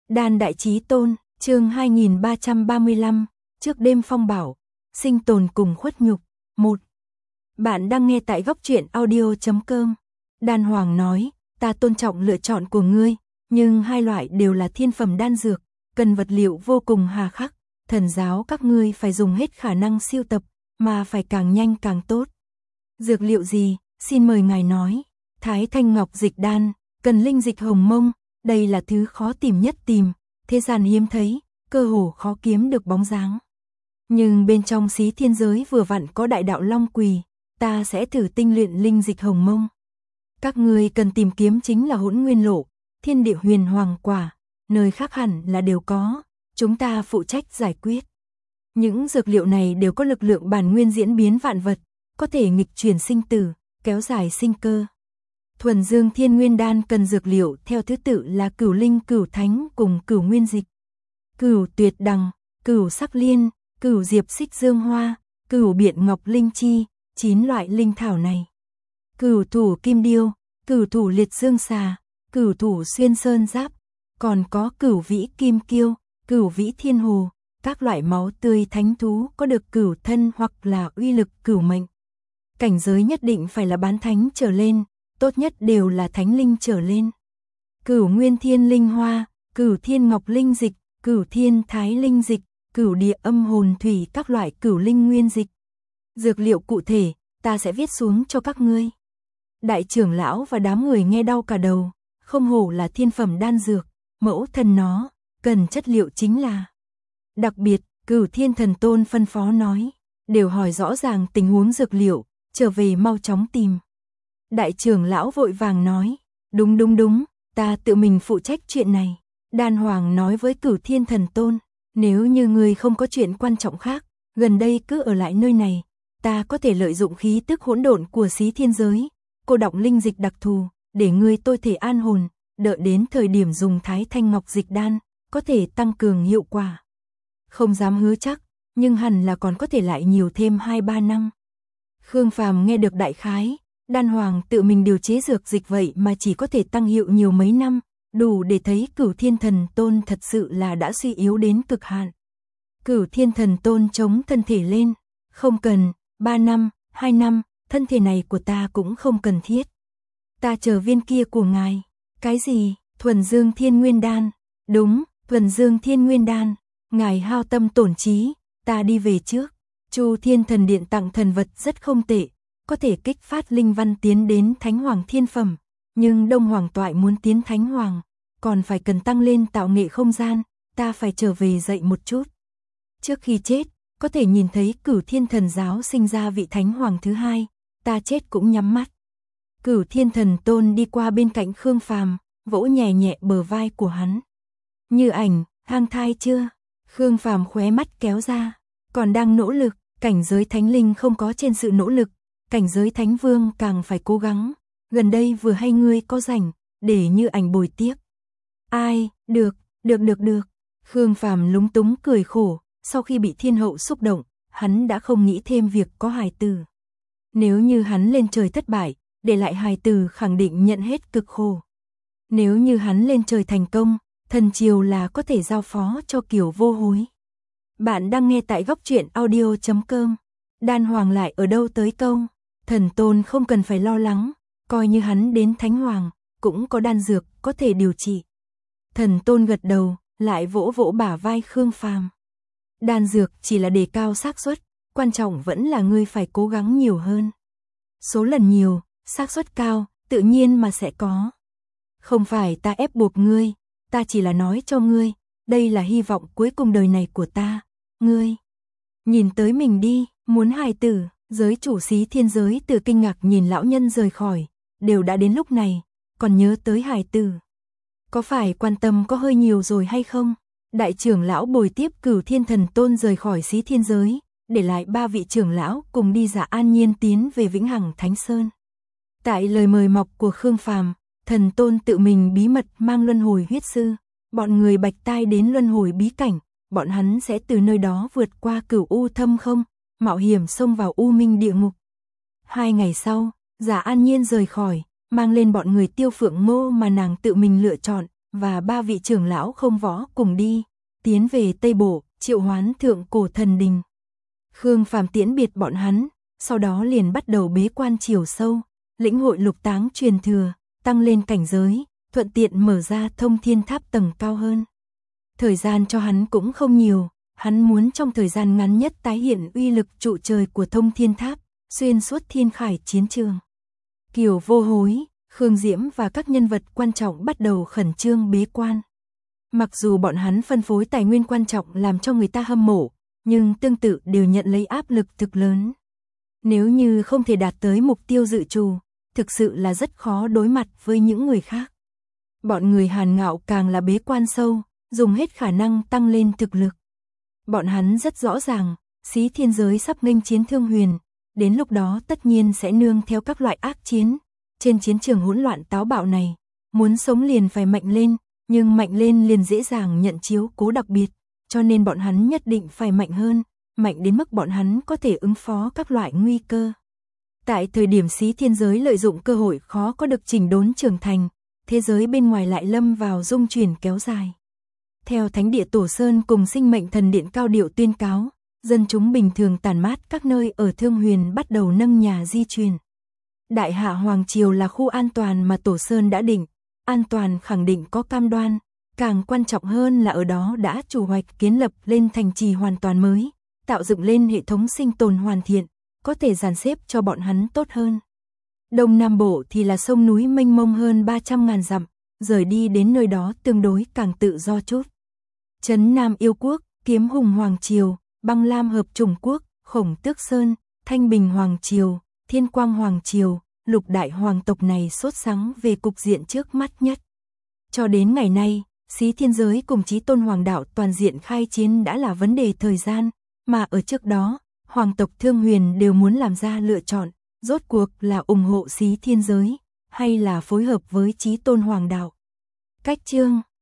Đan Đại Chí Tôn, chương 2335, trước đêm phong bảo, sinh tồn cùng khuất nhục, 1. Bạn đang nghe tại góc truyện audio.com. Đan Hoàng nói, ta tôn trọng lựa chọn của ngươi, nhưng hai loại đều là thiên phẩm đan dược, cần vật liệu vô cùng hà khắc, thần giáo các ngươi phải dùng hết khả năng siêu tập, mà phải càng nhanh càng tốt. Dược liệu gì, xin mời ngài nói. Thái Thanh Ngọc Dịch Đan, cần linh dịch hồng mông, đây là thứ khó tìm nhất tìm, thế gian hiếm thấy, cơ hồ khó kiếm được bóng dáng. Nhưng bên trong Xí Thiên giới vừa vặn có đại đạo Long Quỳ, ta sẽ thử tinh luyện linh dịch hồng mông. Các ngươi cần tìm kiếm chính là Hỗn Nguyên Lộ, Thiên Địa Huyền Hoàng Quả, nơi khác hẳn là đều có, chúng ta phụ trách giải quyết. Những dược liệu này đều có lực lượng bản nguyên diễn biến vạn vật, có thể nghịch chuyển sinh tử, kéo dài sinh cơ. Thuần Dương Thiên Nguyên Đan cần dược liệu theo thứ tự là Cửu Linh, Cửu Thánh cùng Cửu Nguyên Dịch, Cửu Tuyệt Đằng, Cửu Sắc Liên, Cửu Diệp Xích Dương Hoa, Cửu Biện Ngọc Linh Chi, 9 loại linh thảo này. Cửu Thủ Kim Điêu, Cửu Thủ Liệt Dương Xà, Cửu Thủ Xuyên Sơn Giáp, còn có Cửu Vĩ Kim Kiêu, Cửu Vĩ Thiên Hồ, các loại máu tươi thánh thú có được cửu thân hoặc là uy lực cửu mệnh. Cảnh giới nhất định phải là bán thánh trở lên, tốt nhất đều là thánh linh trở lên. Cửu Nguyên Thiên Linh Hoa, Cửu Thiên Ngọc Linh Dịch, Cửu Thiên Thái Linh Dịch, Cửu Địa Âm Hồn Thủy, các loại cửu linh nguyên dịch. Dược liệu cụ thể, ta sẽ viết xuống cho các ngươi. Đại trưởng lão và đám người nghe đau cả đầu, không hổ là thiên phẩm đan dược, mẫu thân nó, cần chất liệu chính là. Đặc biệt, Cửu Thiên Thần Tôn phân phó nói, đều hỏi rõ ràng tình huống dược liệu, trở về mau chóng tìm. Đại trưởng lão vội vàng nói, đúng, ta tự mình phụ trách chuyện này. Đan Hoàng nói với Cửu Thiên Thần Tôn, nếu như ngươi không có chuyện quan trọng khác, gần đây cứ ở lại nơi này, ta có thể lợi dụng khí tức hỗn độn của Xí Thiên giới, cô đọng linh dịch đặc thù, để ngươi tôi thể an hồn, đợi đến thời điểm dùng Thái Thanh Ngọc Dịch Đan, có thể tăng cường hiệu quả. Không dám hứa chắc, nhưng hẳn là còn có thể lại nhiều thêm 2-3 năm. Khương Phàm nghe được đại khái, Đan Hoàng tự mình điều chế dược dịch vậy mà chỉ có thể tăng hiệu nhiều mấy năm, đủ để thấy Cửu Thiên Thần Tôn thật sự là đã suy yếu đến cực hạn. Cửu Thiên Thần Tôn chống thân thể lên, không cần, 3 năm, 2 năm, thân thể này của ta cũng không cần thiết. Ta chờ viên kia của ngài. Cái gì? Thuần Dương Thiên Nguyên Đan. Đúng, Thuần Dương Thiên Nguyên Đan. Ngài hao tâm tổn trí, ta đi về trước. Chu Thiên Thần Điện tặng thần vật rất không tệ, có thể kích phát linh văn tiến đến Thánh Hoàng thiên phẩm, nhưng Đông Hoàng toại muốn tiến Thánh Hoàng, còn phải cần tăng lên tạo nghệ không gian, ta phải trở về dậy một chút. Trước khi chết, có thể nhìn thấy Cửu Thiên Thần giáo sinh ra vị Thánh Hoàng thứ hai, ta chết cũng nhắm mắt. Cửu Thiên Thần Tôn đi qua bên cạnh Khương Phàm, vỗ nhẹ nhẹ bờ vai của hắn. Như Ảnh, hang thai chưa? Khương Phàm khóe mắt kéo ra, còn đang nỗ lực, cảnh giới thánh linh không có trên sự nỗ lực, cảnh giới thánh vương càng phải cố gắng, gần đây vừa hay ngươi có rảnh, để Như Ảnh bồi tiếp. Ai, được. Khương Phàm lúng túng cười khổ, sau khi bị thiên hậu xúc động, hắn đã không nghĩ thêm việc có hài tử. Nếu như hắn lên trời thất bại, để lại hài tử khẳng định nhận hết cực khổ. Nếu như hắn lên trời thành công, thần triều là có thể giao phó cho Kiều Vô Hối. Bạn đang nghe tại góc truyện audio.com. Đan Hoàng lại ở đâu tới câu, Thần Tôn không cần phải lo lắng, coi như hắn đến Thánh Hoàng, cũng có đan dược có thể điều trị. Thần Tôn gật đầu, lại vỗ vỗ bả vai Khương Phàm. Đan dược chỉ là đề cao xác suất, quan trọng vẫn là ngươi phải cố gắng nhiều hơn. Số lần nhiều, xác suất cao, tự nhiên mà sẽ có. Không phải ta ép buộc ngươi, ta chỉ là nói cho ngươi, đây là hy vọng cuối cùng đời này của ta, ngươi. Nhìn tới mình đi, muốn hài tử, giới chủ Xí Thiên giới từ kinh ngạc nhìn lão nhân rời khỏi, đều đã đến lúc này, còn nhớ tới hài tử. Có phải quan tâm có hơi nhiều rồi hay không? Đại trưởng lão bồi tiếp Cửu Thiên Thần Tôn rời khỏi Xí Thiên giới, để lại 3 vị trưởng lão cùng đi Dạ An Nhiên tiến về Vĩnh Hằng Thánh Sơn. Tại lời mời mọc của Khương Phàm, Thần Tôn tự mình bí mật mang luân hồi huyết sư, bọn người bạch tai đến luân hồi bí cảnh, bọn hắn sẽ từ nơi đó vượt qua Cửu U thâm không, mạo hiểm xông vào U Minh địa ngục. 2 ngày sau, Dạ An Nhiên rời khỏi, mang lên bọn người Tiêu Phượng Ngô mà nàng tự mình lựa chọn, và 3 vị trưởng lão không võ cùng đi, tiến về Tây Bộ, triệu hoán thượng cổ thần đình. Khương Phàm tiễn biệt bọn hắn, sau đó liền bắt đầu bế quan chiều sâu, lĩnh hội lục táng truyền thừa, tăng lên cảnh giới, thuận tiện mở ra thông thiên tháp tầng cao hơn. Thời gian cho hắn cũng không nhiều, hắn muốn trong thời gian ngắn nhất tái hiện uy lực trụ trời của thông thiên tháp, xuyên suốt thiên khải chiến trường. Kiều Vô Hối, Khương Diễm và các nhân vật quan trọng bắt đầu khẩn trương bế quan. Mặc dù bọn hắn phân phối tài nguyên quan trọng làm cho người ta hâm mộ, nhưng tương tự đều nhận lấy áp lực thực lớn. Nếu như không thể đạt tới mục tiêu dự trù, thực sự là rất khó đối mặt với những người khác. Bọn người Hàn Ngạo càng là bế quan sâu, dùng hết khả năng tăng lên thực lực. Bọn hắn rất rõ ràng, Xí Thiên Giới sắp nghênh chiến Thương Huyền, đến lúc đó tất nhiên sẽ nương theo các loại ác chiến. Trên chiến trường hỗn loạn táo bạo này, muốn sống liền phải mạnh lên, nhưng mạnh lên liền dễ dàng nhận chiếu cố đặc biệt, cho nên bọn hắn nhất định phải mạnh hơn, mạnh đến mức bọn hắn có thể ứng phó các loại nguy cơ. Tại thời điểm Xí Thiên Giới lợi dụng cơ hội khó có được chỉnh đốn trưởng thành, thế giới bên ngoài lại lâm vào dung chuyển kéo dài. Theo Thánh địa Tổ Sơn cùng Sinh mệnh thần điện cao điệu tuyên cáo, dân chúng bình thường tản mát các nơi ở Thương Huyền bắt đầu nâng nhà di chuyển. Đại Hạ Hoàng Triều là khu an toàn mà Tổ Sơn đã định, an toàn khẳng định có cam đoan, càng quan trọng hơn là ở đó đã chủ hoạch kiến lập lên thành trì hoàn toàn mới, tạo dựng lên hệ thống sinh tồn hoàn thiện, có thể dàn xếp cho bọn hắn tốt hơn. Đông Nam Bộ thì là sông núi mênh mông hơn 300.000 dặm, rời đi đến nơi đó tương đối càng tự do chút. Trấn Nam Yêu Quốc, Kiếm Hùng Hoàng Triều, Băng Lam Hợp Chủng Quốc, Khổng Tước Sơn, Thanh Bình Hoàng Triều, Thiên Quang Hoàng Triều, lục đại hoàng tộc này sốt sắng về cục diện trước mắt nhất. Cho đến ngày nay, Xí Thiên Giới cùng Chí Tôn Hoàng đạo toàn diện khai chiến đã là vấn đề thời gian, mà ở trước đó, hoàng tộc Thương Huyền đều muốn làm ra lựa chọn, rốt cuộc là ủng hộ Xí Thiên Giới, hay là phối hợp với Chí Tôn Hoàng đạo. Cách chương